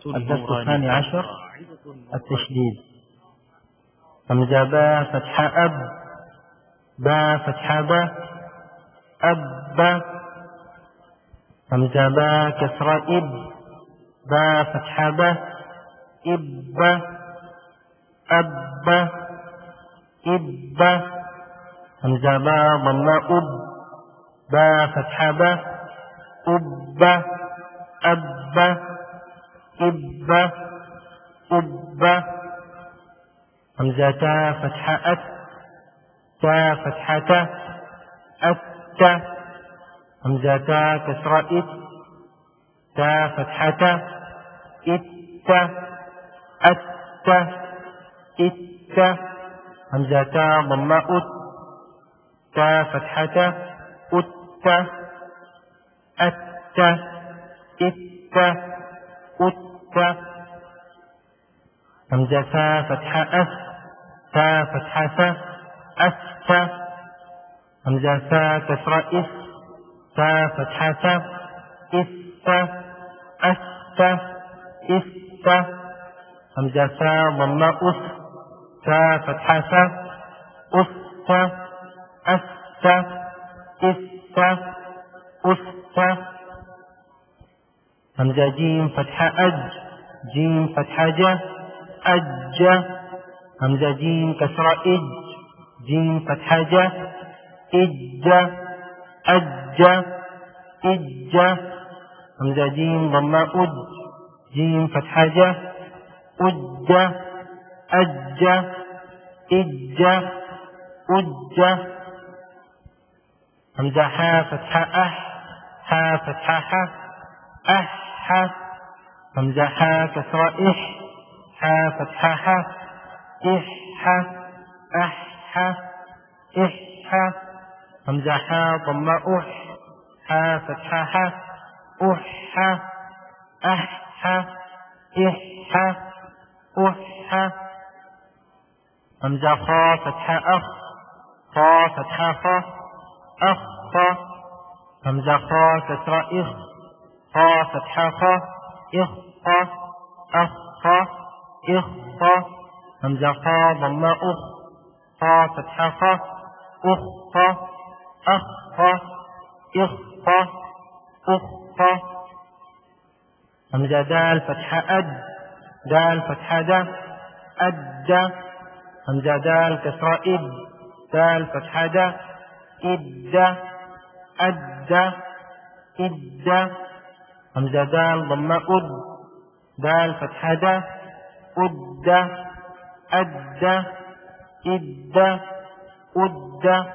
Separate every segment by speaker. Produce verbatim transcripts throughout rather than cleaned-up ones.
Speaker 1: الدرس الثاني عشر التشديد. همزة با فتحة أب، با فتحة با، أب. همزة با كسرة إب، با فتحة با، إب، أب، إب. همزة با ضمة أب، با فتحة با، أب، أب، إب، أب. همزة تا فتحة أت، تا فتحة تا، أت. همزة تا كسرة إت، تا فتحة تا، إت، أت، إت. همزة تا ضمة أت، تا فتحة تا، أت، أت، إت، أت. همزة تا فتحة أس، تا فتحة تا، أست. همزة تا كسرة إس، تا فتحة تا، إست، أست، إست. همزة تا ضمة أس، تا فتحة تا، أست، أست، إست، أست. همزة جيم فتحة أج، جيم فتحة ج، أج. همزة جيم كسرة إج، جيم فتحة ج، إج، أج، إج. همزة جيم ضمة أج، جيم فتحة ج، أج، أج، إج، أج. همزة حا فتحة أح، حا فتحة ح، أح. همزة حا كسرة إح، حا فتحة ح، إح، أح، إح. همزة حا ضمة أح، حا فتحة ح، أح، أح، إح، أح. همزة خا فتحة أخ، خا فتحة خ، أخ. همزة خا كسرة إخ، خا فتحة خ، إخ، أخ، إخ. همزة خا ضمة أخ، خا فتحة خ، أخ، أخ، إخ، أخ. همزة دال فتحة أد، دال فتحة د، أد. همزة دال كسرة إد، دال فتحة د، إد، أد، إد. همزة دال ضمة أد، دال فتحة د، أد، أد، إد، أد.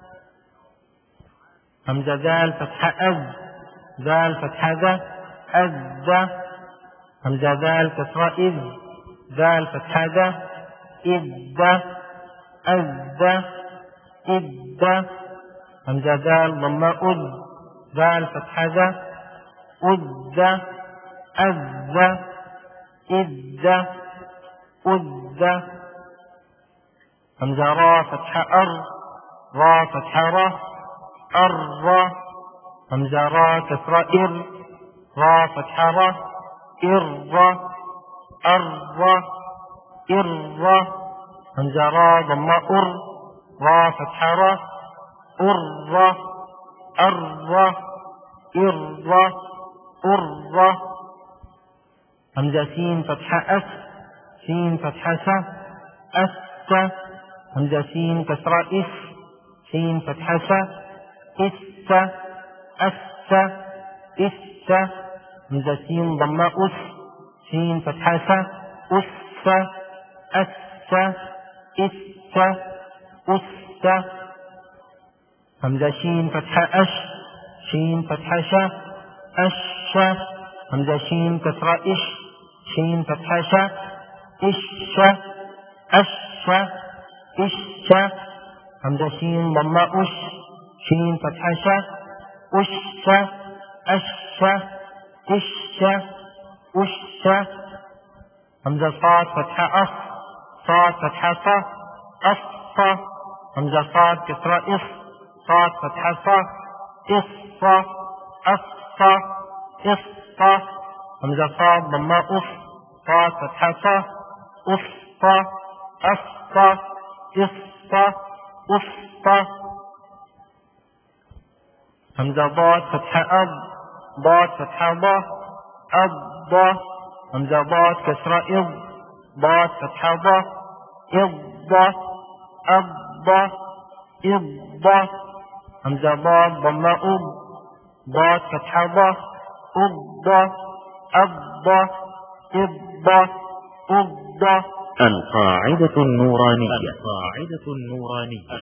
Speaker 1: همزة دال فتحة أز، دال فتحة ذ، أز. همزة دال كسرة إذ، دال فتحة ذ، إذ، أز، إذ. همزة دال ضمة أذ، دال فتحة ذ، أذ، أز، إذ، أذ. همزة را فتحة أر، را فتحة را، أر. همزة را كسرة إر، را فتحة را، إر، أر، إر. همزة را ضمة أر، را فتحة را، أر، أر، إر، أر. همزة سين فتحة أس، سين فتحة س، أس. همزة سين كسرة إس، سين فتحة س، إس، أس، إس. همزة سين ضمة أس، سين فتحة س، أس، أس، إس، أس. همزة شين فتحة أش، شين فتحة ش، أش. همزة شين كسرة إش، شين فتحة ش، إش، أش، إش. همزة شين ضمة أش، شين فتحة ش، أش، أش، إش، أش. همزة صاد فتحة أص، صاد فتحة ص، أص. همزة صاد كسرة إص، صاد فتحة ص، إص، أص، إص. همزة صاد ضمة أف طا فتحة صا أفطى أفطى إفطى أفطى. همزة ضاد فتحة أض ضاد فتحة ضا أض. همزة ضاد كسرة إض ضاد فتحة ضا إض أض إض. همزة ضاد ضمة أض ضاد فتحة ضا أض أض إض أض.
Speaker 2: القاعدة النورانية القاعدة النورانية